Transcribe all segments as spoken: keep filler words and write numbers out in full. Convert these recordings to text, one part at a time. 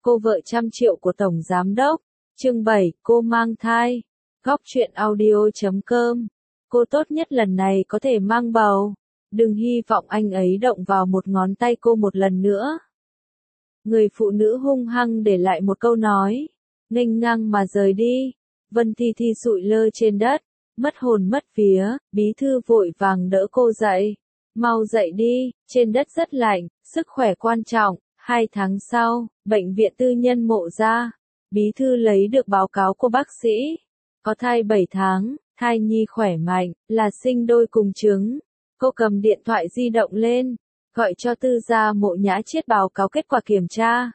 Cô vợ trăm triệu của Tổng Giám Đốc. Chương bảy, cô mang thai. Góc truyện audio chấm com. Cô tốt nhất lần này có thể mang bầu. Đừng hy vọng anh ấy động vào một ngón tay cô một lần nữa. Người phụ nữ hung hăng để lại một câu nói. Nghênh ngang mà rời đi. Vân Thi Thi sụi lơ trên đất. Mất hồn mất vía. Bí thư vội vàng đỡ cô dậy. Mau dậy đi, trên đất rất lạnh, sức khỏe quan trọng. Hai tháng sau, bệnh viện tư nhân Mộ Gia. Bí thư lấy được báo cáo của bác sĩ. Có thai bảy tháng, thai nhi khỏe mạnh, là sinh đôi cùng trứng. Cô cầm điện thoại di động lên, gọi cho Tư Gia Mộ Nhã Chiết báo cáo kết quả kiểm tra.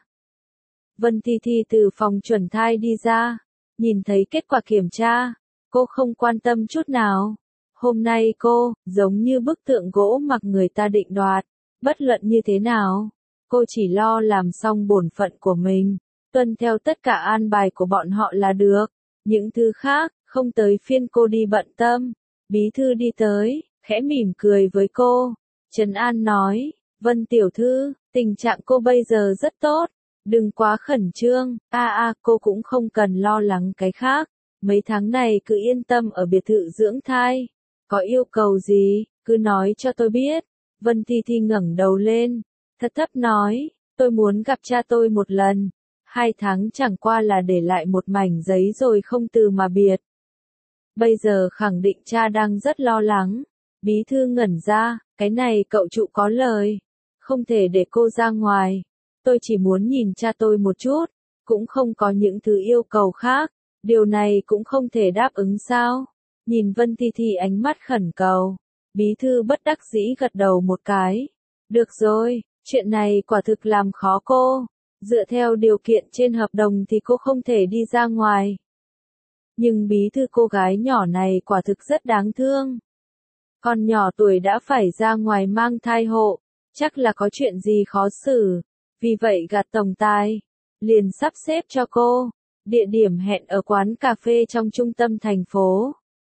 Vân Thi Thi từ phòng chuẩn thai đi ra, nhìn thấy kết quả kiểm tra, cô không quan tâm chút nào. Hôm nay cô, giống như bức tượng gỗ mặc người ta định đoạt, bất luận như thế nào, cô chỉ lo làm xong bổn phận của mình, tuân theo tất cả an bài của bọn họ là được. Những thứ khác, không tới phiên cô đi bận tâm. Bí thư đi tới, khẽ mỉm cười với cô. Trấn An nói, Vân tiểu thư, tình trạng cô bây giờ rất tốt, đừng quá khẩn trương, a à, a cô cũng không cần lo lắng cái khác. Mấy tháng này cứ yên tâm ở biệt thự dưỡng thai. Có yêu cầu gì, cứ nói cho tôi biết. Vân Thi Thi ngẩng đầu lên, thấp thấp nói, tôi muốn gặp cha tôi một lần. Hai tháng chẳng qua là để lại một mảnh giấy rồi không từ mà biệt. Bây giờ khẳng định cha đang rất lo lắng. Bí thư ngẩn ra, cái này cậu trụ có lời. Không thể để cô ra ngoài. Tôi chỉ muốn nhìn cha tôi một chút, cũng không có những thứ yêu cầu khác. Điều này cũng không thể đáp ứng sao? Nhìn Vân Thi Thi ánh mắt khẩn cầu. Bí thư bất đắc dĩ gật đầu một cái. Được rồi, chuyện này quả thực làm khó cô. Dựa theo điều kiện trên hợp đồng thì cô không thể đi ra ngoài. Nhưng bí thư cô gái nhỏ này quả thực rất đáng thương. Con nhỏ tuổi đã phải ra ngoài mang thai hộ, chắc là có chuyện gì khó xử. Vì vậy gạt tổng tài, liền sắp xếp cho cô. Địa điểm hẹn ở quán cà phê trong trung tâm thành phố.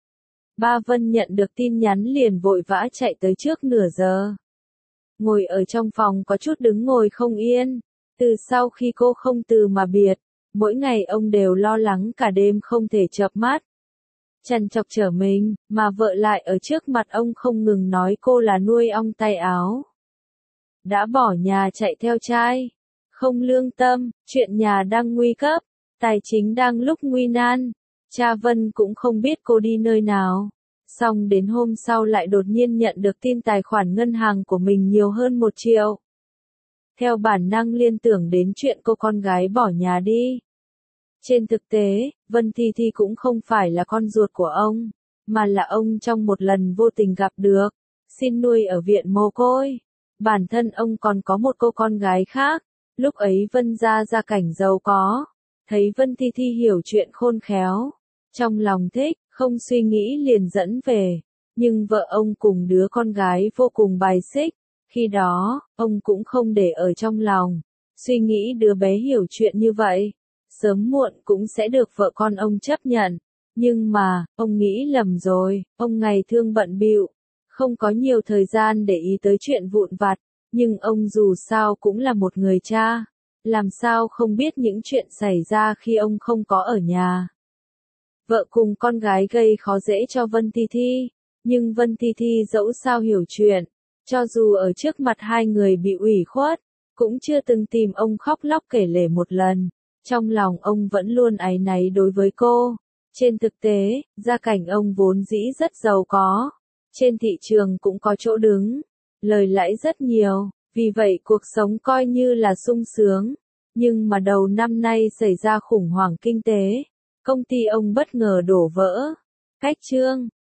Ba Vân nhận được tin nhắn liền vội vã chạy tới trước nửa giờ. Ngồi ở trong phòng có chút đứng ngồi không yên. Từ sau khi cô không từ mà biệt, mỗi ngày ông đều lo lắng cả đêm không thể chợp mắt. Trằn trọc trở mình, mà vợ lại ở trước mặt ông không ngừng nói cô là nuôi ong tay áo. Đã bỏ nhà chạy theo trai, không lương tâm, chuyện nhà đang nguy cấp, tài chính đang lúc nguy nan. Cha Vân cũng không biết cô đi nơi nào. Xong đến hôm sau lại đột nhiên nhận được tin tài khoản ngân hàng của mình nhiều hơn một triệu. Theo bản năng liên tưởng đến chuyện cô con gái bỏ nhà đi. Trên thực tế, Vân Thi Thi cũng không phải là con ruột của ông, mà là ông trong một lần vô tình gặp được, xin nuôi ở viện mồ côi. Bản thân ông còn có một cô con gái khác, lúc ấy Vân gia gia cảnh giàu có, thấy Vân Thi Thi hiểu chuyện khôn khéo, trong lòng thích, không suy nghĩ liền dẫn về, nhưng vợ ông cùng đứa con gái vô cùng bài xích. Khi đó, ông cũng không để ở trong lòng, suy nghĩ đứa bé hiểu chuyện như vậy, sớm muộn cũng sẽ được vợ con ông chấp nhận. Nhưng mà, ông nghĩ lầm rồi, ông ngày thương bận bịu, không có nhiều thời gian để ý tới chuyện vụn vặt, nhưng ông dù sao cũng là một người cha, làm sao không biết những chuyện xảy ra khi ông không có ở nhà. Vợ cùng con gái gây khó dễ cho Vân Thi Thi, nhưng Vân Thi Thi dẫu sao hiểu chuyện. Cho dù ở trước mặt hai người bị ủy khuất, cũng chưa từng tìm ông khóc lóc kể lể một lần. Trong lòng ông vẫn luôn áy náy đối với cô. Trên thực tế, gia cảnh ông vốn dĩ rất giàu có. Trên thị trường cũng có chỗ đứng. Lời lãi rất nhiều, vì vậy cuộc sống coi như là sung sướng. Nhưng mà đầu năm nay xảy ra khủng hoảng kinh tế. Công ty ông bất ngờ đổ vỡ. Cách chương,